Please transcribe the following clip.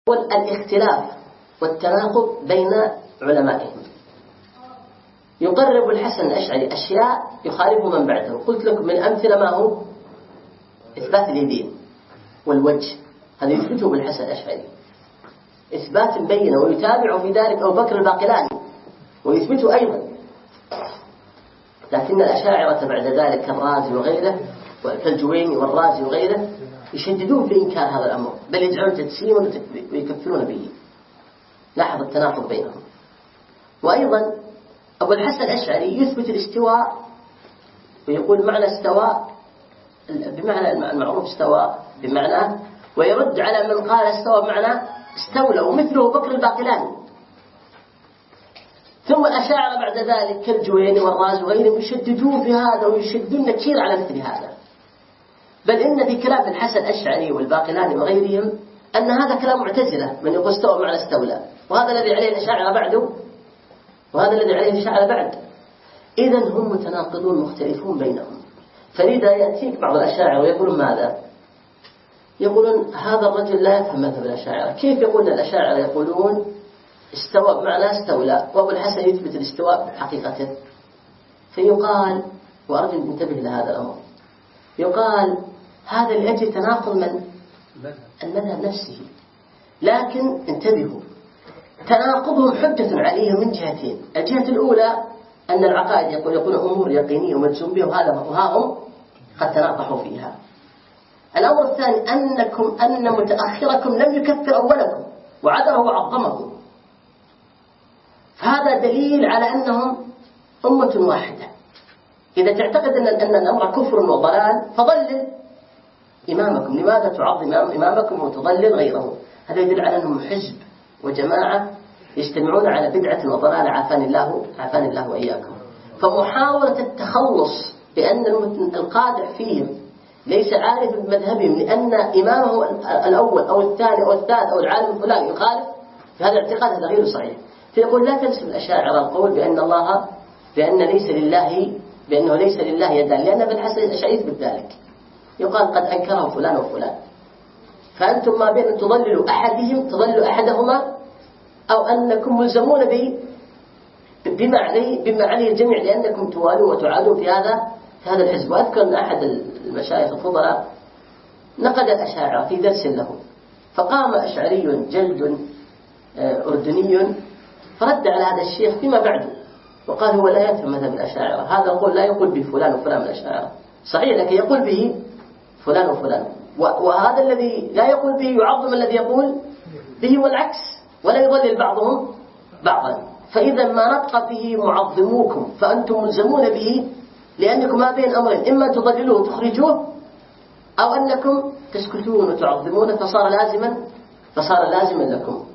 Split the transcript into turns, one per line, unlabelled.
والاختلاف والتناقض بين علمائهم. يقرب الحسن الأشعري أشياء يخالف من بعده. قلت لكم من أمثلة ما هو إثبات اليدين والوجه، هذا يثبته بالحسن الأشعري إثبات بينه، ويتابع في ذلك أبو بكر الباقلاني ويثبته أيضا. لكن الأشاعرة بعد ذلك كالرازي وغيره كالجويني والرازي وغيره يشددون في إنكار هذا الأمر، بل يجعلون تجسيما ويكفرون به. لاحظ التناقض بينهم. وأيضا أبو الحسن الأشعري يثبت الاستواء ويقول معنى استواء بمعنى المعروف استواء بمعنى، ويرد على من قال استوى بمعنى استولى، ومثله بكر الباقلاني. ثم الأشاعرة بعد ذلك كالجويني والرازي وغيرهم يشددون في هذا ويشددون نكير على مثل هذا، بل إن في كلام الحسن الأشعري والباقلاني وغيرهم أن هذا كلام معتزلة من يقول استوى بمعنى استولى، وهذا الذي عليه الأشاعرة بعده وهذا الذي عليه الأشاعرة بعد. إذن هم متناقضون مختلفون بينهم. فلذا يأتيك بعض الأشاعرة ويقولون ماذا؟ يقولون هذا الرجل لا يفهم مذهب الأشاعرة. كيف يقولون الأشاعرة يقولون استوى بمعنى استولى، وأبو الحسن يثبت الاستواء بحقيقته؟ فيقال، وأرجو أن ننتبه لهذا الأمر، يقال هذا لأجل تناقض من المذهب نفسه. لكن انتبهوا، تناقضهم حجة عليهم من جهتين. الجهة الأولى أن العقائد يقولون أمور يقينية ومجزوم بها، وها هم قد تناقحوا فيها. الأمر الثاني أن متأخركم لم يكفر أولكم وعذره وعظمه، فهذا دليل على أنهم أمة واحدة. إذا تعتقد أن الأمر كفر وضلال فضلل إمامكم، لماذا تعظم إمامكم وتضلل غيره؟ هذا يدل على أنهم حزب وجماعة يجتمعون على بدعة وضلال عافاني الله وإياكم. فمحاولة التخلص بأن القادح فيهم ليس عارف بمذهبهم لأن إمامه الأول أو الثاني أو الثالث أو العالم الفلاني يخالف، فهذا الاعتقاد هذا غير صحيح. فيقول لا تنسب الأشاعرة القول بأنه ليس لله يدان، لأن ابن الحسن الأشعري يثبت ذلك. يقال قد أنكره فلان وفلان، فأنتم ما بين تضللوا أحدهما أو أنكم ملزمون بما عليه الجميع، لأنكم توالون وتعادون في هذا الحزب. وأذكر أن أحد المشايخ الفضلاء نقد الأشاعرة في درس له، فقام أشعري جلد أردني فرد على هذا الشيخ فيما بعده وقال هو لا يفهم مذهب الأشاعرة، هذا لا يقول به فلان وفلان من الأشاعرة، صحيح لكن يقول به فلان وفلان، وهذا الذي لا يقول به يعظم الذي يقول به والعكس، ولا يضلل بعضهم بعضا. فإذا ما نطق به معظموكم فأنتم ملزمون به، لأنكم ما بين أمرين، إما تضللوه وتخرجوه أو أنكم تسكتون وتعظمون، فصار لازما لكم.